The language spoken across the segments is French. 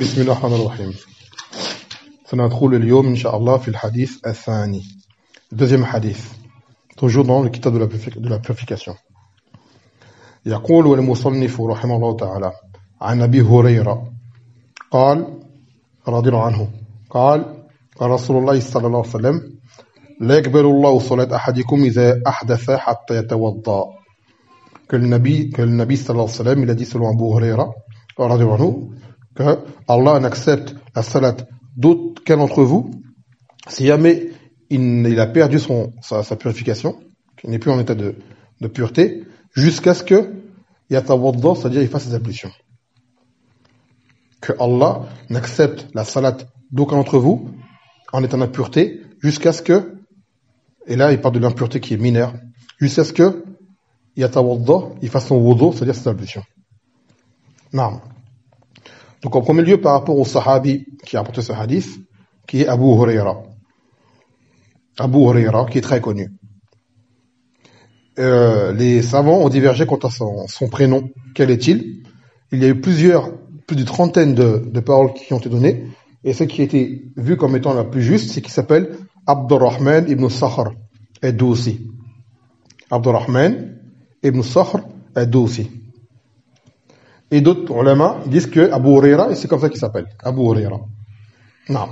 بسم الله الرحمن الرحيم. سندخل اليوم إن شاء الله في الحديث الثاني. Deuxième hadith. Toujours dans le kitab de la purification. يقول المصنف رحمه الله تعالى عن أبي هريرة قال رضي الله عنه قال رسول الله صلى الله عليه وسلم لا يقبل الله صلاة أحدكم إذا أحدث حتى يتوضأ. Que le Nabi sallallahu alayhi wa sallam, il a dit selon Abu Huraira radiyallahu anhu que Allah n'accepte la salat d'aucun d'entre vous si jamais il a perdu sa purification, qu'il n'est plus en état de pureté, jusqu'à ce que yatawadda, c'est-à-dire il fasse ses ablutions. Que Allah n'accepte la salat d'aucun d'entre vous en état d'impureté jusqu'à ce que, et là il parle de l'impureté qui est mineure, jusqu'à ce que yatawadda, il fasse son wudu, c'est-à-dire ses ablutions. Naam. Donc en premier lieu par rapport au sahabi qui a apporté ce hadith, qui est Abu Huraira. Abu Huraira, qui est très connu. Les savants ont divergé quant à son prénom. Quel est-il? Il y a eu plus d'une trentaine de paroles qui ont été données, et ce qui a été vu comme étant la plus juste, c'est qu'il s'appelle Abdurrahman ibn Sakhr ad-Dawsi. Abdurrahman ibn Sakhr ad-Dawsi. Et d'autres ulama disent que Abu Huraira, et c'est comme ça qu'il s'appelle, Abu Huraira. Non.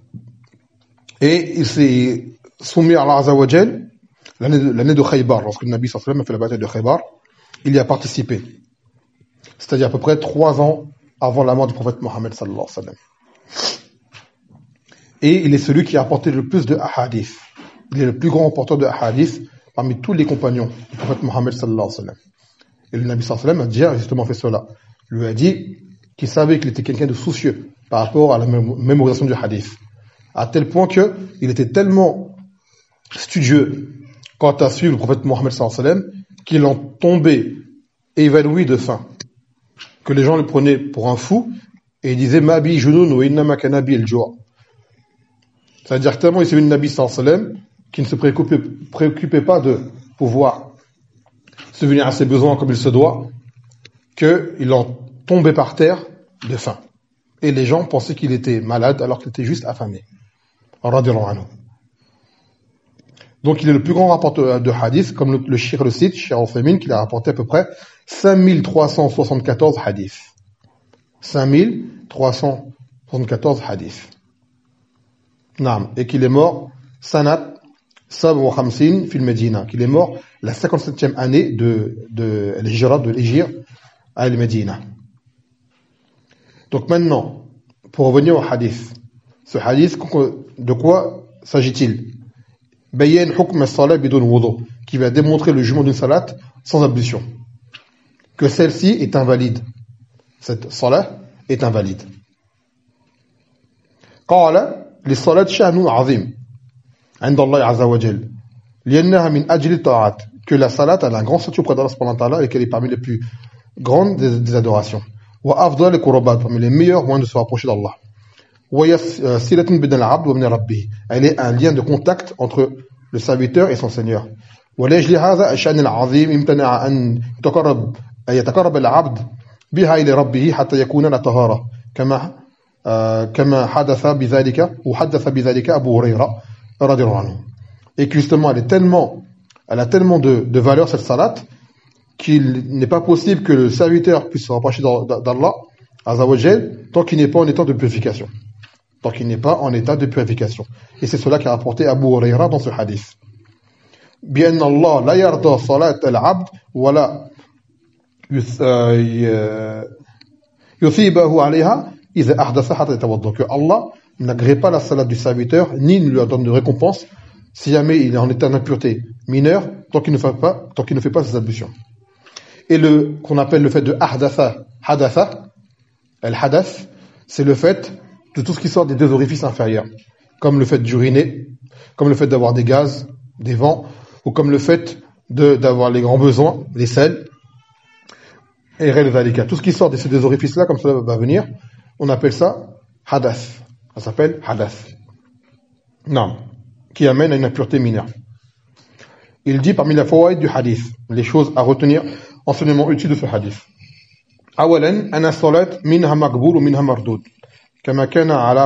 Et il s'est soumis à Allah Azza wa Jal l'année de Khaybar, lorsque le Nabi sallallahu alayhi wa sallam a fait la bataille de Khaybar, il y a participé. C'est-à-dire à peu près 3 ans avant la mort du prophète Mohammed sallallahu alayhi wa sallam. Et il est celui qui a apporté le plus de hadith. Il est le plus grand porteur de hadith parmi tous les compagnons du prophète Mohammed sallallahu alayhi wa sallam. Et le Nabi sallallahu alayhi wa sallam a justement fait cela. Il lui a dit qu'il savait qu'il était quelqu'un de soucieux par rapport à la mémorisation du hadith. À tel point qu'il était tellement studieux quant à suivre le prophète Mohammed sallallahu alayhi wa sallam qu'il en tombait évanoui de faim. Que les gens le prenaient pour un fou et il disait Ma bi junun wa innama kana bi al-ju'. C'est-à-dire tellement il suivait le Nabi sallallahu alayhi wa sallam qu'il ne se préoccupait pas de pouvoir subvenir à ses besoins comme il se doit, qu'il en tombait par terre de faim. Et les gens pensaient qu'il était malade alors qu'il était juste affamé. Radiyallahu anhu. Donc il est le plus grand rapporteur de hadith, comme le Cheikh le cite, Cheikh Al-Uthaymeen, qu'il a rapporté à peu près 5374 hadiths. 5374 hadiths. Naam. Et qu'il est mort, sanat, Sab wa Khamsin fil Medina, qu'il est mort la 57e année de l'Hijra, de l'Hijr à Al-Medina. Donc maintenant, pour revenir au hadith, ce hadith, de quoi s'agit-il? Bayyan hukm as-salat bidun wudu, qui va démontrer le jugement d'une salat sans ablution. Que celle-ci est invalide. Cette salat est invalide. Qala lis-salat sha'nun 'azim. عند الله عز وجل لأنها من أجل الطاعات, que la salat a un grand statut auprès d'Allah subhanahu wa ta'ala et qu'elle est parmi les plus grandes des adorations. Wa afdal al-qurbat, parmi les meilleurs moyens de se rapprocher d'Allah. Wa silatun bidal abd wa min rabbih, elle est un lien de contact entre le serviteur et son Seigneur. Wa lajli hadha ash-sha'n al-'azim imtana'a an yataqarrab al-'abd biha ila rabbih hatta yakuna la tahara kama hadatha bidhalika ou hadatha bidhalika Abu Huraira radiyallahu anhu. Et que justement elle a tellement de valeur cette salat qu'il n'est pas possible que le serviteur puisse se rapprocher d'Allah Azza wa Jal tant qu'il n'est pas en état de purification. Tant qu'il n'est pas en état de purification. Et c'est cela qu'a rapporté Abu Huraira dans ce hadith. بأن الله لا يرضى صلاة العبد ولا يثيبه عليها إذا أحدث حتى يتوضأ. Que Allah n'agrée pas la salat du serviteur, ni ne lui donne de récompense si jamais il est en état d'impureté mineure, tant qu'il ne fait pas ses ablutions. Et qu'on appelle le fait de hadatha, al-hadath, c'est le fait de tout ce qui sort des 2 orifices inférieurs, comme le fait d'uriner, comme le fait d'avoir des gaz, des vents, ou comme le fait d'avoir les grands besoins, les selles, et tout ce qui sort de ces 2 orifices-là, comme cela va venir, on appelle ça hadath. Ça s'appelle hadath. Non. Qui amène à une impureté mineure. Il dit parmi les fawaïd du hadith, les choses à retenir, enseignement utile de ce hadith. Awalan, anna salat minha maqboul ou minha mardud. كما كان على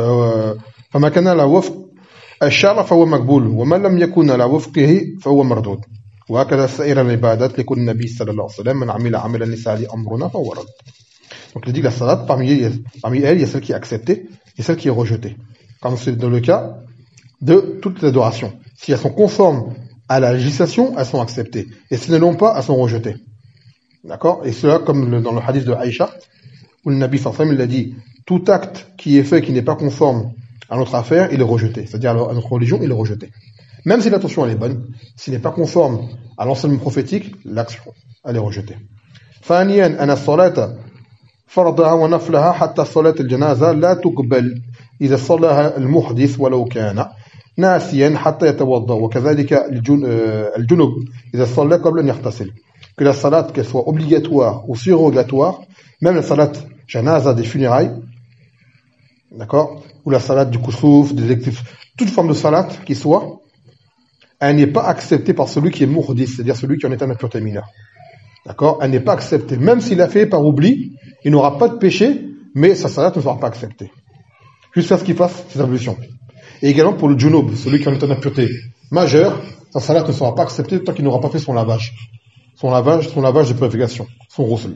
فما كان على وفق الشرع فهو مقبول وما لم يكن على وفقه فهو مردود وهكذا سائر العبادات لكل النبي صلى الله عليه وسلم من عمل عملا ليس عليه أمرنا فهو رد. Donc il dit que la salat, parmi elles, il y a celle qui est acceptée et celle qui est rejetée. Comme c'est dans le cas de toutes les adorations. Si elles sont conformes à la législation, elles sont acceptées. Et si elles ne l'ont pas, elles sont rejetées. D'accord? Et cela, comme dans le hadith de Aïcha, où le Nabi sallallahu alayhi wa sallam, il a dit, tout acte qui est fait, qui n'est pas conforme à notre affaire, il est rejeté. C'est-à-dire à notre religion, il est rejeté. Même si l'intention elle est bonne, s'il n'est pas conforme à l'enseignement prophétique, l'action, elle est rejetée. ثانيا أن الصلاة فرضها ونفلها حتى صلاة الجنازة لا تقبل إذا صلاها المحدث ولو كان ناسيا حتى يتوضأ وكذلك الجنب إذا صلى قبل أن يغتسل. Que la salat, qu'elle soit obligatoire ou surrogatoire, même la salat janaza des funérailles, d'accord, ou la salat du kusuf, des électifs, toute forme de salat qui soit, elle n'est pas acceptée par celui qui est muhdith, c'est-à-dire celui qui en est un impureté mineure. D'accord? Elle n'est pas acceptée. Même s'il a fait par oubli, il n'aura pas de péché, mais sa salat ne sera pas acceptée. Jusqu'à ce qu'il fasse ses ablutions. Et également pour le junub, celui qui en est en impureté majeure, sa salat ne sera pas acceptée tant qu'il n'aura pas fait son lavage. Son lavage de purification, son ghusl.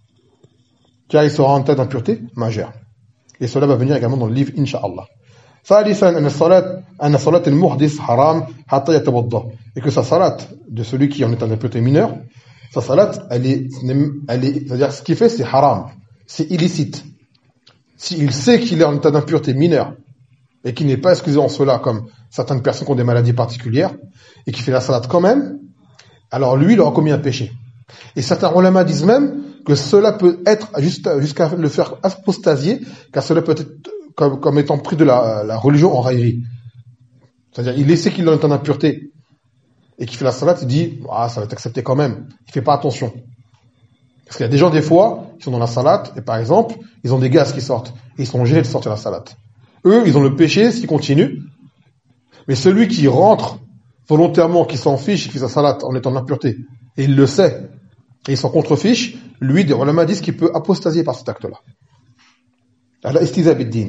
Car il sera en état d'impureté majeure. Et cela va venir également dans le livre, Inch'Allah. ثالثا أن صلاة المحدث حرام حتى يتوضأ. Et que sa salat de celui qui en est en impureté mineure, sa salat, elle est, c'est-à-dire ce qu'il fait, c'est haram, c'est illicite. S'il sait qu'il est en état d'impureté mineure et qu'il n'est pas excusé en cela, comme certaines personnes qui ont des maladies particulières, et qui fait la salat quand même, alors lui, il aura commis un péché. Et certains ulama disent même que cela peut être jusqu'à le faire apostasier, car cela peut être comme étant pris de la religion en raillerie. C'est-à-dire, il sait qu'il est en impureté et qu'il fait la salat, il dit, ah, ça va être accepté quand même. Il fait pas attention. Parce qu'il y a des gens, des fois, qui sont dans la salat, et par exemple, ils ont des gaz qui sortent, et ils sont gênés de sortir la salat. Eux, ils ont le péché s'ils continuent, mais celui qui rentre volontairement, qui s'en fiche, qui fait sa salat en étant en impureté, et il le sait, et il s'en contrefiche, lui, des ulama disent qu'il peut apostasier par cet acte-là. Allah istiza bid-din.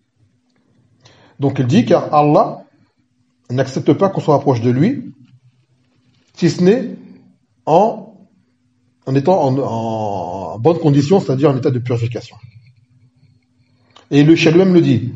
Donc il dit, car Allah n'accepte pas qu'on se rapproche de lui, si ce n'est en étant en bonne condition, c'est-à-dire en état de purification. Et le Cheikh lui-même le dit,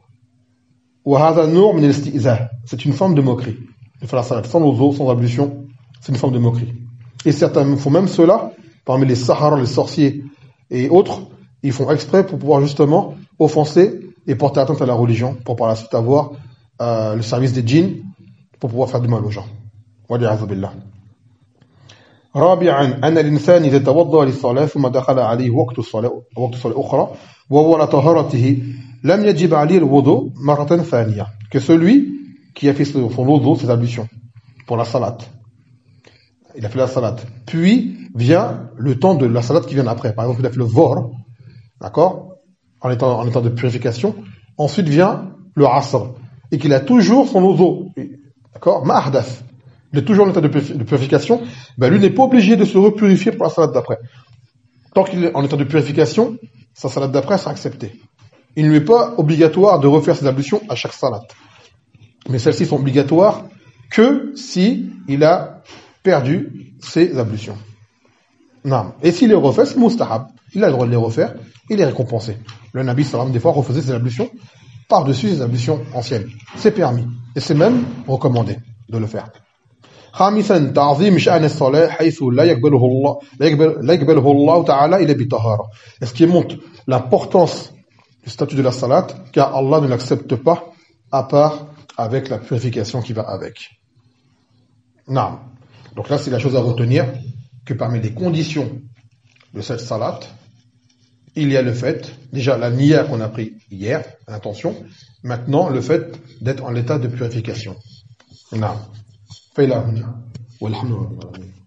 c'est une forme de moquerie. De faire la salat sans wudu, sans ablution, c'est une forme de moquerie. Et certains font même cela, parmi les Sahara, les sorciers et autres, ils font exprès pour pouvoir justement offenser et porter atteinte à la religion, pour par la suite avoir le service des djinns, pour pouvoir faire du mal aux gens. والعياذ بالله. رابعا أن الإنسان إذا توضأ للصلاة ثم دخل عليه وقت الصلاة أخرى وهو على طهارته لم يجب عليه الوضوء مرة ثانية. Que celui qui a fait son wudu, ses ablutions, pour la salat, il a fait la salat, puis vient le temps de la salat qui vient après. Par exemple, il a fait le vor, d'accord, en étant de purification. Ensuite vient le asr, et qu'il a toujours son wudu, d'accord, ma'ahdath. Il est toujours en état de purification, ben lui n'est pas obligé de se repurifier pour la salat d'après. Tant qu'il est en état de purification, sa salat d'après sera acceptée. Il ne lui est pas obligatoire de refaire ses ablutions à chaque salat. Mais celles-ci sont obligatoires que si il a perdu ses ablutions. Non. Et s'il les refait, c'est mustahab. Il a le droit de les refaire, il est récompensé. Le Nabi sallam des fois refaisait ses ablutions par-dessus ses ablutions anciennes. C'est permis. Et c'est même recommandé de le faire. خامسا تعظيم شأن الصلاة حيث لا يقبله الله تعالى إلا بطهارة. Est-ce qui montre l'importance du statut de la salat, car Allah ne l'accepte pas à part avec la purification qui va avec. Non. Donc là, c'est la chose à retenir, que parmi les conditions de cette salat, il y a le fait, déjà la niya qu'on a pris hier, l'intention, maintenant le fait d'être en état de purification. Non. فإلى هنا والحمد لله.